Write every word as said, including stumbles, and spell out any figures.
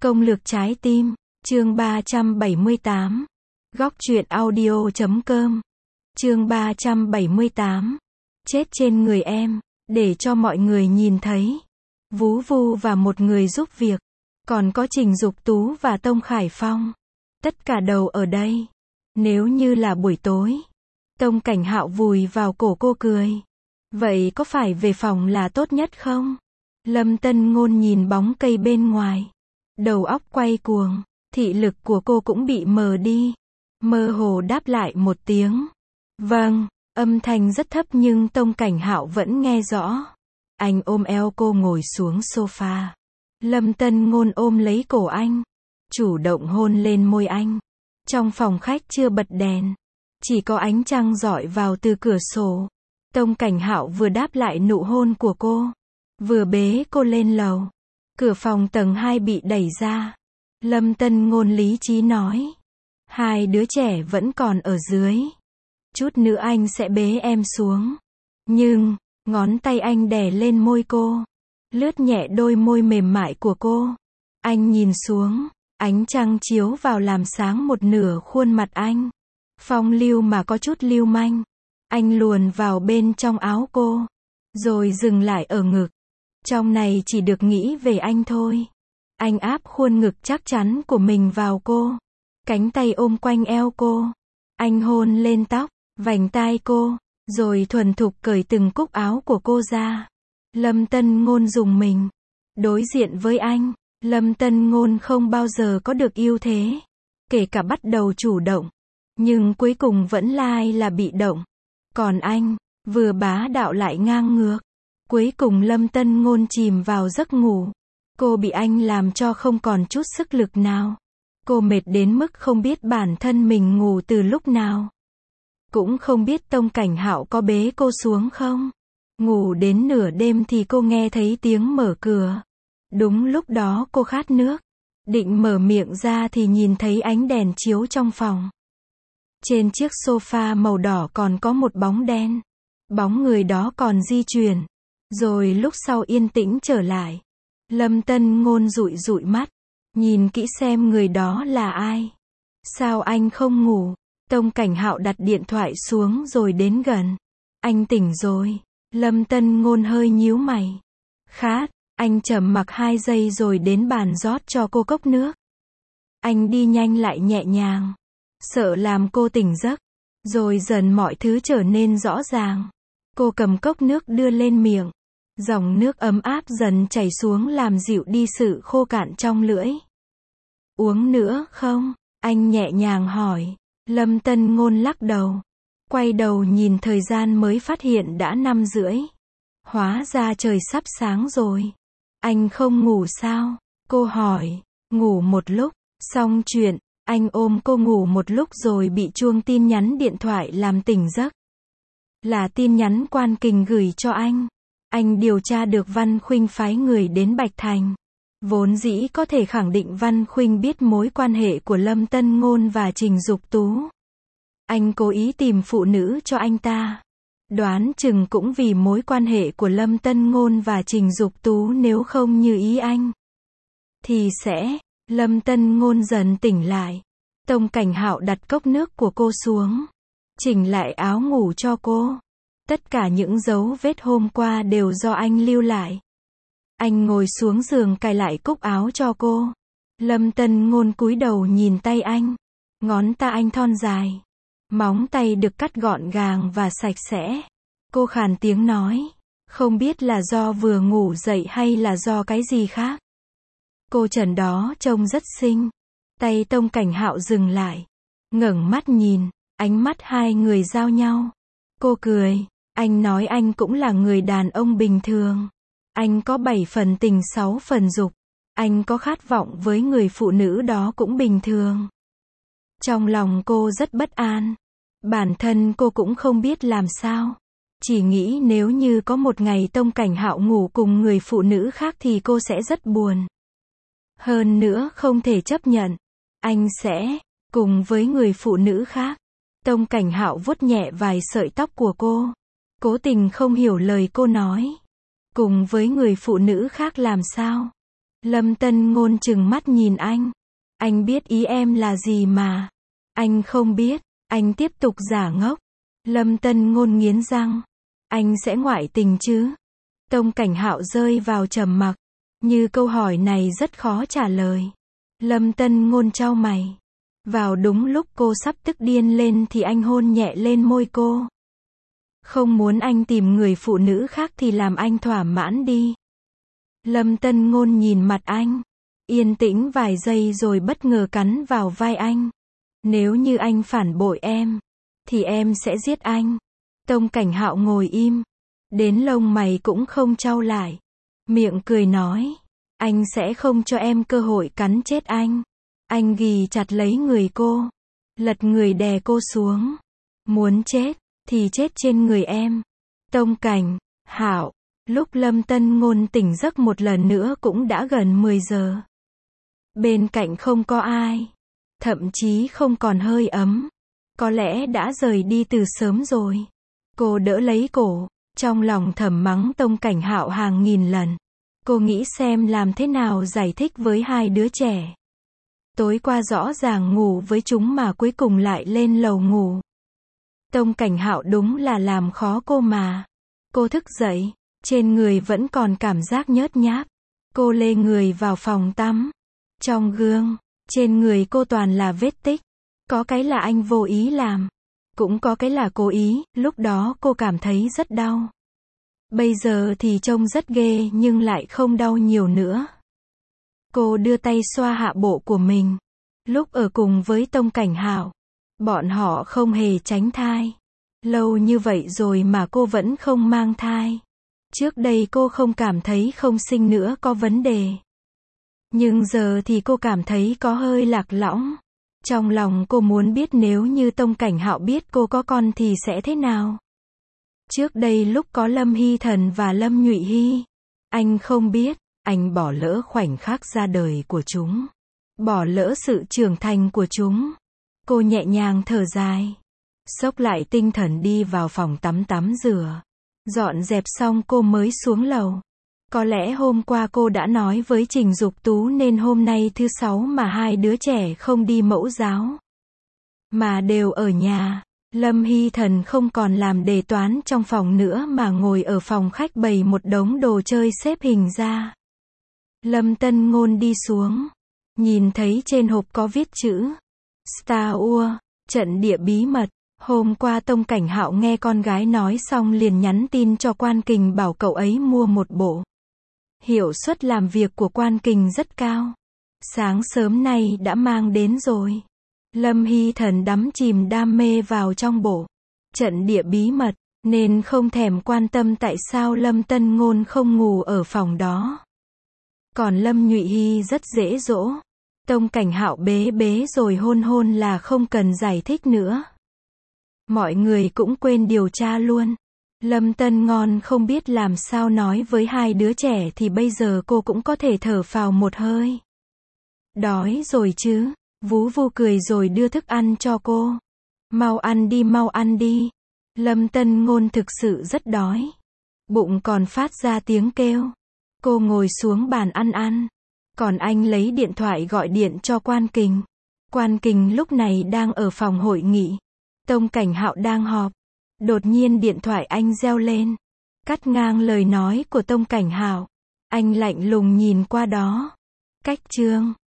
Công lược trái tim, chương ba trăm bảy mươi tám. Góc truyện audio chấm com. Chương ba trăm bảy mươi tám. Chết trên người em, để cho mọi người nhìn thấy. Vú Vu và một người giúp việc. Còn có Trình Dục Tú và Tông Khải Phong. Tất cả đầu ở đây. Nếu như là buổi tối. Tông Cảnh Hạo vùi vào cổ cô cười. Vậy có phải về phòng là tốt nhất không? Lâm Tân Ngôn nhìn bóng cây bên ngoài. Đầu óc quay cuồng. Thị lực của cô cũng bị mờ đi. Mơ hồ đáp lại một tiếng. Vâng, âm thanh rất thấp nhưng Tông Cảnh Hạo vẫn nghe rõ. Anh ôm eo cô ngồi xuống sofa. Lâm Tân Ngôn ôm lấy cổ anh. Chủ động hôn lên môi anh. Trong phòng khách chưa bật đèn. Chỉ có ánh trăng rọi vào từ cửa sổ. Tông Cảnh Hạo vừa đáp lại nụ hôn của cô. Vừa bế cô lên lầu. Cửa phòng tầng hai bị đẩy ra. Lâm Tân Ngôn lý trí nói. Hai đứa trẻ vẫn còn ở dưới. Chút nữa anh sẽ bế em xuống. Nhưng, ngón tay anh đè lên môi cô. Lướt nhẹ đôi môi mềm mại của cô. Anh nhìn xuống. Ánh trăng chiếu vào làm sáng một nửa khuôn mặt anh. Phong lưu mà có chút lưu manh. Anh luồn vào bên trong áo cô. Rồi dừng lại ở ngực. Trong này chỉ được nghĩ về anh thôi. Anh áp khuôn ngực chắc chắn của mình vào cô. Cánh tay ôm quanh eo cô. Anh hôn lên tóc, vành tai cô. Rồi thuần thục cởi từng cúc áo của cô ra. Lâm Tân Ngôn rùng mình. Đối diện với anh, Lâm Tân Ngôn không bao giờ có được ưu thế. Kể cả bắt đầu chủ động. Nhưng cuối cùng vẫn lai là bị động. Còn anh, vừa bá đạo lại ngang ngược. Cuối cùng Lâm Tân Ngôn chìm vào giấc ngủ. Cô bị anh làm cho không còn chút sức lực nào. Cô mệt đến mức không biết bản thân mình ngủ từ lúc nào. Cũng không biết Tông Cảnh Hạo có bế cô xuống không. Ngủ đến nửa đêm thì cô nghe thấy tiếng mở cửa. Đúng lúc đó cô khát nước. Định mở miệng ra thì nhìn thấy ánh đèn chiếu trong phòng. Trên chiếc sofa màu đỏ còn có một bóng đen. Bóng người đó còn di chuyển. Rồi lúc sau yên tĩnh trở lại. Lâm Tân Ngôn dụi dụi mắt. Nhìn kỹ xem người đó là ai. Sao anh không ngủ? Tông Cảnh Hạo đặt điện thoại xuống rồi đến gần. Anh tỉnh rồi. Lâm Tân Ngôn hơi nhíu mày. Khát. Anh trầm mặc hai giây rồi đến bàn rót cho cô cốc nước. Anh đi nhanh lại nhẹ nhàng. Sợ làm cô tỉnh giấc. Rồi dần mọi thứ trở nên rõ ràng. Cô cầm cốc nước đưa lên miệng. Dòng nước ấm áp dần chảy xuống làm dịu đi sự khô cạn trong lưỡi. Uống nữa không? Anh nhẹ nhàng hỏi. Lâm Tân Ngôn lắc đầu. Quay đầu nhìn thời gian mới phát hiện đã năm rưỡi. Hóa ra trời sắp sáng rồi. Anh không ngủ sao? Cô hỏi. Ngủ một lúc. Xong chuyện, anh ôm cô ngủ một lúc rồi bị chuông tin nhắn điện thoại làm tỉnh giấc. Là tin nhắn Quan Kình gửi cho anh. Anh điều tra được Văn Khuynh phái người đến Bạch Thành. Vốn dĩ có thể khẳng định Văn Khuynh biết mối quan hệ của Lâm Tân Ngôn và Trình Dục Tú. Anh cố ý tìm phụ nữ cho anh ta. Đoán chừng cũng vì mối quan hệ của Lâm Tân Ngôn và Trình Dục Tú, nếu không như ý anh thì sẽ. Lâm Tân Ngôn dần tỉnh lại. Tông Cảnh Hạo đặt cốc nước của cô xuống. Chỉnh lại áo ngủ cho cô. Tất cả những dấu vết hôm qua đều do anh lưu lại. Anh ngồi xuống giường cài lại cúc áo cho cô. Lâm Tân Ngôn cúi đầu nhìn tay anh. Ngón tay anh thon dài. Móng tay được cắt gọn gàng và sạch sẽ. Cô khàn tiếng nói. Không biết là do vừa ngủ dậy hay là do cái gì khác. Cô trần đó trông rất xinh. Tay Tông Cảnh Hạo dừng lại. Ngẩng mắt nhìn. Ánh mắt hai người giao nhau. Cô cười. Anh nói anh cũng là người đàn ông bình thường. Anh có bảy phần tình sáu phần dục. Anh có khát vọng với người phụ nữ đó cũng bình thường. Trong lòng cô rất bất an. Bản thân cô cũng không biết làm sao. Chỉ nghĩ nếu như có một ngày Tông Cảnh Hạo ngủ cùng người phụ nữ khác thì cô sẽ rất buồn. Hơn nữa không thể chấp nhận. Anh sẽ cùng với người phụ nữ khác. Tông Cảnh Hạo vuốt nhẹ vài sợi tóc của cô. Cố tình không hiểu lời cô nói. Cùng với người phụ nữ khác làm sao? Lâm Tân Ngôn trừng mắt nhìn anh. Anh biết ý em là gì mà. Anh không biết. Anh tiếp tục giả ngốc. Lâm Tân Ngôn nghiến răng. Anh sẽ ngoại tình chứ? Tông Cảnh Hạo rơi vào trầm mặc. Như câu hỏi này rất khó trả lời. Lâm Tân Ngôn chau mày. Vào đúng lúc cô sắp tức điên lên thì anh hôn nhẹ lên môi cô. Không muốn anh tìm người phụ nữ khác thì làm anh thỏa mãn đi. Lâm Tân Ngôn nhìn mặt anh. Yên tĩnh vài giây rồi bất ngờ cắn vào vai anh. Nếu như anh phản bội em, thì em sẽ giết anh. Tông Cảnh Hạo ngồi im. Đến lông mày cũng không chau lại. Miệng cười nói. Anh sẽ không cho em cơ hội cắn chết anh. Anh ghì chặt lấy người cô. Lật người đè cô xuống. Muốn chết, thì chết trên người em. Tông Cảnh Hạo. Lúc Lâm Tân Ngôn tỉnh giấc một lần nữa cũng đã gần mười giờ. Bên cạnh không có ai. Thậm chí không còn hơi ấm. Có lẽ đã rời đi từ sớm rồi. Cô đỡ lấy cổ. Trong lòng thầm mắng Tông Cảnh Hạo hàng nghìn lần. Cô nghĩ xem làm thế nào giải thích với hai đứa trẻ. Tối qua rõ ràng ngủ với chúng mà cuối cùng lại lên lầu ngủ. Tông Cảnh Hạo đúng là làm khó cô mà. Cô thức dậy. Trên người vẫn còn cảm giác nhớt nháp. Cô lê người vào phòng tắm. Trong gương, trên người cô toàn là vết tích. Có cái là anh vô ý làm. Cũng có cái là cố ý, lúc đó cô cảm thấy rất đau. Bây giờ thì trông rất ghê nhưng lại không đau nhiều nữa. Cô đưa tay xoa hạ bộ của mình. Lúc ở cùng với Tông Cảnh Hạo, bọn họ không hề tránh thai. Lâu như vậy rồi mà cô vẫn không mang thai. Trước đây cô không cảm thấy không sinh nữa có vấn đề. Nhưng giờ thì cô cảm thấy có hơi lạc lõng. Trong lòng cô muốn biết nếu như Tông Cảnh Hạo biết cô có con thì sẽ thế nào. Trước đây lúc có Lâm Hy Thần và Lâm Nhụy Hy, anh không biết, anh bỏ lỡ khoảnh khắc ra đời của chúng. Bỏ lỡ sự trưởng thành của chúng. Cô nhẹ nhàng thở dài. Xốc lại tinh thần đi vào phòng tắm tắm rửa. Dọn dẹp xong cô mới xuống lầu. Có lẽ hôm qua cô đã nói với Trình Dục Tú nên hôm nay thứ sáu mà hai đứa trẻ không đi mẫu giáo. Mà đều ở nhà. Lâm Hy Thần không còn làm đề toán trong phòng nữa mà ngồi ở phòng khách bày một đống đồ chơi xếp hình ra. Lâm Tân Ngôn đi xuống. Nhìn thấy trên hộp có viết chữ Star Wars, trận địa bí mật. Hôm qua Tông Cảnh Hạo nghe con gái nói xong liền nhắn tin cho Quan Kình bảo cậu ấy mua một bộ. Hiệu suất làm việc của Quan Kình rất cao. Sáng sớm nay đã mang đến rồi. Lâm Hy Thần đắm chìm đam mê vào trong bộ trận địa bí mật, nên không thèm quan tâm tại sao Lâm Tân Ngôn không ngủ ở phòng đó. Còn Lâm Nhụy Hy rất dễ dỗ. Tông Cảnh Hạo bế bế rồi hôn hôn là không cần giải thích nữa. Mọi người cũng quên điều tra luôn. Lâm Tân Ngon không biết làm sao nói với hai đứa trẻ thì bây giờ cô cũng có thể thở phào một hơi. Đói rồi chứ? Vú Vu cười rồi đưa thức ăn cho cô. Mau ăn đi, mau ăn đi. Lâm Tân Ngôn thực sự rất đói. Bụng còn phát ra tiếng kêu. Cô ngồi xuống bàn ăn ăn. Còn anh lấy điện thoại gọi điện cho Quan Kình. Quan Kình lúc này đang ở phòng hội nghị. Tông Cảnh Hạo đang họp. Đột nhiên điện thoại anh reo lên. Cắt ngang lời nói của Tông Cảnh Hạo. Anh lạnh lùng nhìn qua đó. Cách chương